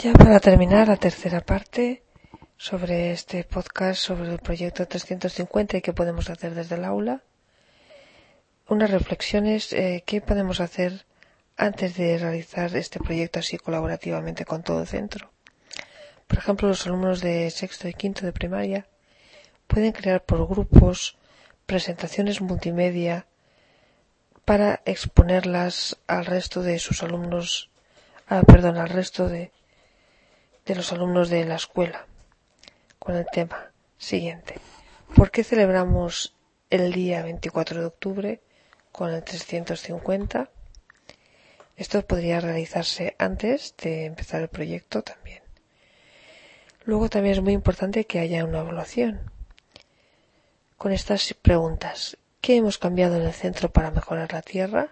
Ya para terminar la tercera parte sobre este podcast sobre el proyecto 350 y qué podemos hacer desde el aula, unas reflexiones qué podemos hacer antes de realizar este proyecto así colaborativamente con todo el centro. Por ejemplo, los alumnos de sexto y quinto de primaria pueden crear por grupos presentaciones multimedia para exponerlas al resto de sus alumnos, al resto de los alumnos de la escuela, con el tema siguiente: ¿por qué celebramos el día 24 de octubre con el 350? Esto podría realizarse antes de empezar el proyecto también. Luego también es muy importante que haya una evaluación con estas preguntas: ¿qué hemos cambiado en el centro para mejorar la tierra?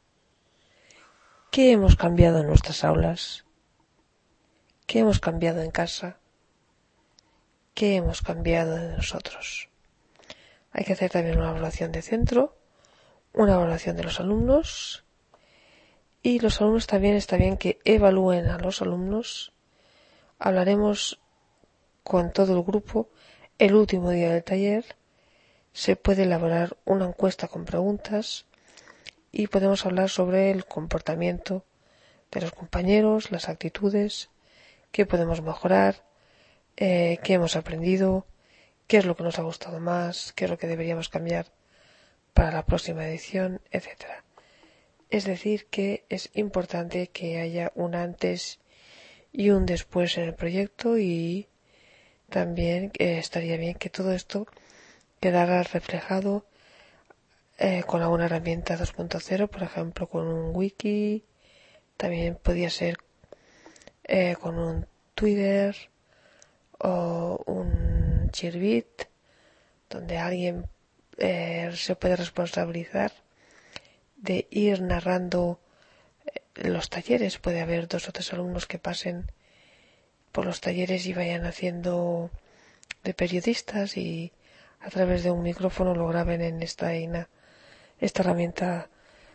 ¿Qué hemos cambiado en nuestras aulas? ¿Qué hemos cambiado en casa? ¿Qué hemos cambiado de nosotros? Hay que hacer también una evaluación de centro, una evaluación de los alumnos, y los alumnos también está bien que evalúen a los alumnos. Hablaremos con todo el grupo el último día del taller. Se puede elaborar una encuesta con preguntas y podemos hablar sobre el comportamiento de los compañeros, las actitudes, qué podemos mejorar, qué hemos aprendido, qué es lo que nos ha gustado más, qué es lo que deberíamos cambiar para la próxima edición, etcétera. Es decir, que es importante que haya un antes y un después en el proyecto, y también estaría bien que todo esto quedara reflejado con alguna herramienta 2.0, por ejemplo con un wiki, también podría ser con un Twitter o un Cheerbit, donde alguien se puede responsabilizar de ir narrando los talleres. Puede haber 2 o 3 alumnos que pasen por los talleres y vayan haciendo de periodistas y a través de un micrófono lo graben en esta herramienta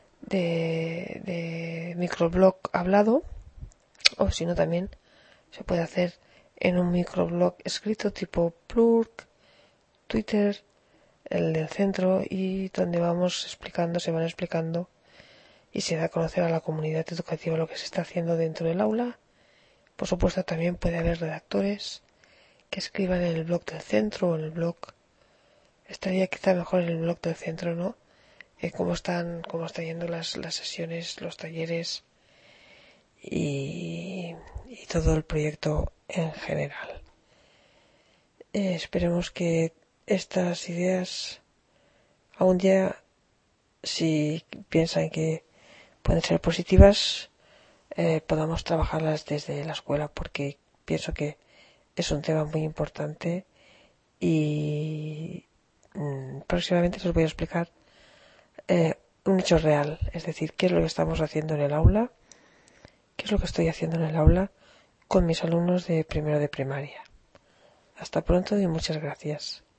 de microblog hablado, o si no también se puede hacer en un microblog escrito tipo Plurk, Twitter, el del centro, y donde se van explicando y se da a conocer a la comunidad educativa lo que se está haciendo dentro del aula. Por supuesto, también puede haber redactores que escriban en el blog del centro o en el blog. Estaría quizá mejor en el blog del centro, ¿no? Cómo están yendo las sesiones, los talleres y todo el proyecto en general. Esperemos que estas ideas, aún ya, si piensan que pueden ser positivas, podamos trabajarlas desde la escuela, porque pienso que es un tema muy importante y próximamente les voy a explicar un hecho real, es decir, qué es lo que estamos haciendo en el aula, qué es lo que estoy haciendo en el aula con mis alumnos de primero de primaria. Hasta pronto y muchas gracias.